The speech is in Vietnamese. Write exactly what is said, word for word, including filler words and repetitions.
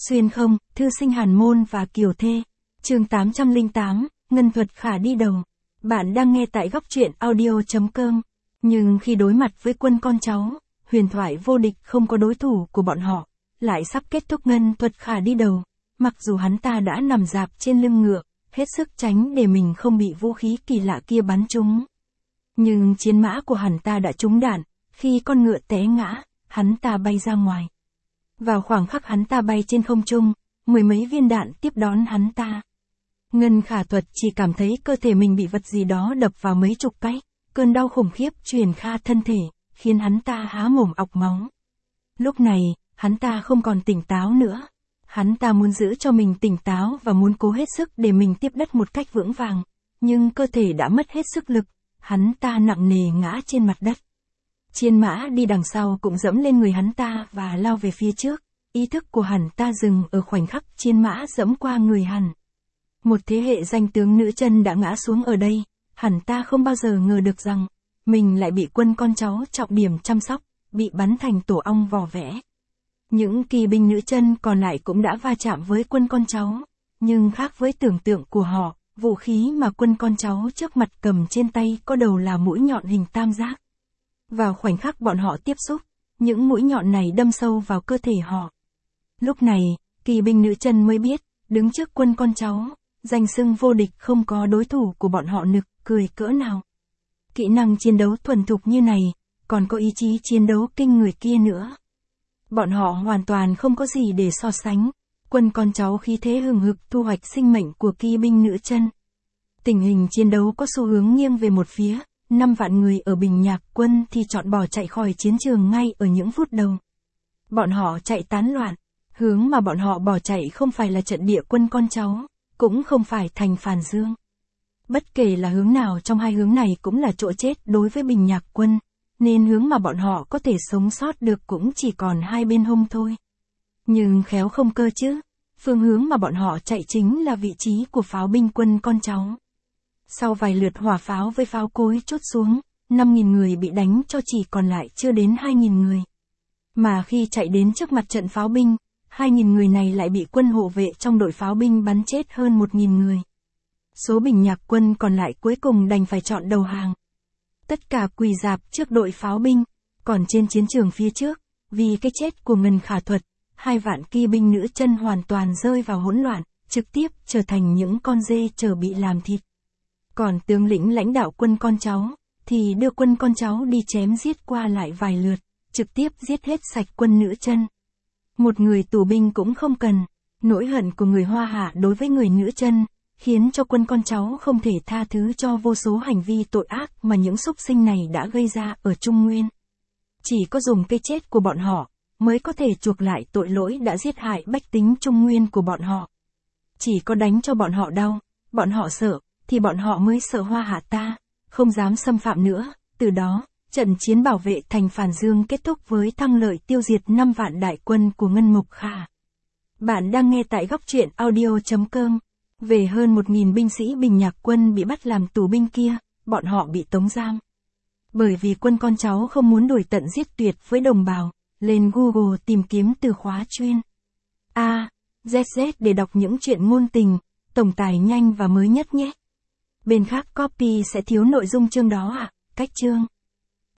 Xuyên không, thư sinh Hàn Môn và Kiều Thê. Chương tám trăm lẻ tám, Ngân thuật khả đi đầu. Bạn đang nghe tại góc truyện audio chấm com. Nhưng khi đối mặt với quân con cháu, huyền thoại vô địch không có đối thủ của bọn họ, lại sắp kết thúc ngân thuật khả đi đầu. Mặc dù hắn ta đã nằm dạp trên lưng ngựa, hết sức tránh để mình không bị vũ khí kỳ lạ kia bắn trúng. Nhưng chiến mã của hắn ta đã trúng đạn, khi con ngựa té ngã, hắn ta bay ra ngoài. Vào khoảng khắc hắn ta bay trên không trung, mười mấy viên đạn tiếp đón hắn ta. Ngân Khả Thuật chỉ cảm thấy cơ thể mình bị vật gì đó đập vào mấy chục cái, cơn đau khủng khiếp truyền kha thân thể, khiến hắn ta há mồm ọc máu. Lúc này, hắn ta không còn tỉnh táo nữa. Hắn ta muốn giữ cho mình tỉnh táo và muốn cố hết sức để mình tiếp đất một cách vững vàng, nhưng cơ thể đã mất hết sức lực, hắn ta nặng nề ngã trên mặt đất. Chiến mã đi đằng sau cũng dẫm lên người hắn ta và lao về phía trước, ý thức của hắn ta dừng ở khoảnh khắc chiến mã dẫm qua người hắn. Một thế hệ danh tướng nữ chân đã ngã xuống ở đây, hắn ta không bao giờ ngờ được rằng, mình lại bị quân con cháu trọng điểm chăm sóc, bị bắn thành tổ ong vỏ vẽ. Những kỳ binh nữ chân còn lại cũng đã va chạm với quân con cháu, nhưng khác với tưởng tượng của họ, vũ khí mà quân con cháu trước mặt cầm trên tay có đầu là mũi nhọn hình tam giác. Vào khoảnh khắc bọn họ tiếp xúc, những mũi nhọn này đâm sâu vào cơ thể họ. Lúc này, kỳ binh nữ chân mới biết, đứng trước quân con cháu, danh xưng vô địch không có đối thủ của bọn họ nực cười cỡ nào. Kỹ năng chiến đấu thuần thục như này, còn có ý chí chiến đấu kinh người kia nữa. Bọn họ hoàn toàn không có gì để so sánh. Quân con cháu khí thế hừng hực thu hoạch sinh mệnh của kỳ binh nữ chân. Tình hình chiến đấu có xu hướng nghiêng về một phía, năm vạn người ở Bình Nhạc quân thì chọn bỏ chạy khỏi chiến trường ngay ở những phút đầu. Bọn họ chạy tán loạn, hướng mà bọn họ bỏ chạy không phải là trận địa quân con cháu, cũng không phải thành Phàn Dương. Bất kể là hướng nào trong hai hướng này cũng là chỗ chết đối với Bình Nhạc quân, nên hướng mà bọn họ có thể sống sót được cũng chỉ còn hai bên hông thôi. Nhưng khéo không cơ chứ, phương hướng mà bọn họ chạy chính là vị trí của pháo binh quân con cháu. Sau vài lượt hỏa pháo với pháo cối chốt xuống, năm nghìn người bị đánh cho chỉ còn lại chưa đến hai nghìn người. Mà khi chạy đến trước mặt trận pháo binh, hai nghìn người này lại bị quân hộ vệ trong đội pháo binh bắn chết hơn một nghìn người. Số Bình Nhạc quân còn lại cuối cùng đành phải chọn đầu hàng. Tất cả quỳ rạp trước đội pháo binh, còn trên chiến trường phía trước, vì cái chết của Ngân Khả Thuật, hai vạn kỳ binh nữ chân hoàn toàn rơi vào hỗn loạn, trực tiếp trở thành những con dê chờ bị làm thịt. Còn tướng lĩnh lãnh đạo quân con cháu, thì đưa quân con cháu đi chém giết qua lại vài lượt, trực tiếp giết hết sạch quân nữ chân. Một người tù binh cũng không cần, nỗi hận của người Hoa Hạ đối với người nữ chân, khiến cho quân con cháu không thể tha thứ cho vô số hành vi tội ác mà những súc sinh này đã gây ra ở Trung Nguyên. Chỉ có dùng cái chết của bọn họ, mới có thể chuộc lại tội lỗi đã giết hại bách tính Trung Nguyên của bọn họ. Chỉ có đánh cho bọn họ đau, bọn họ sợ, thì bọn họ mới sợ Hoa Hạ ta, không dám xâm phạm nữa. Từ đó, trận chiến bảo vệ thành Phàn Dương kết thúc với thắng lợi tiêu diệt năm vạn đại quân của Ngân Mục Khả. Bạn đang nghe tại góc truyện audio chấm com. Về hơn một nghìn binh sĩ Bình Nhạc quân bị bắt làm tù binh kia, bọn họ bị tống giam. Bởi vì quân con cháu không muốn đuổi tận giết tuyệt với đồng bào, lên Google tìm kiếm từ khóa chuyên A, Z Z để đọc những chuyện ngôn tình, tổng tài nhanh và mới nhất nhé. Bên khác copy sẽ thiếu nội dung chương đó à, cách chương.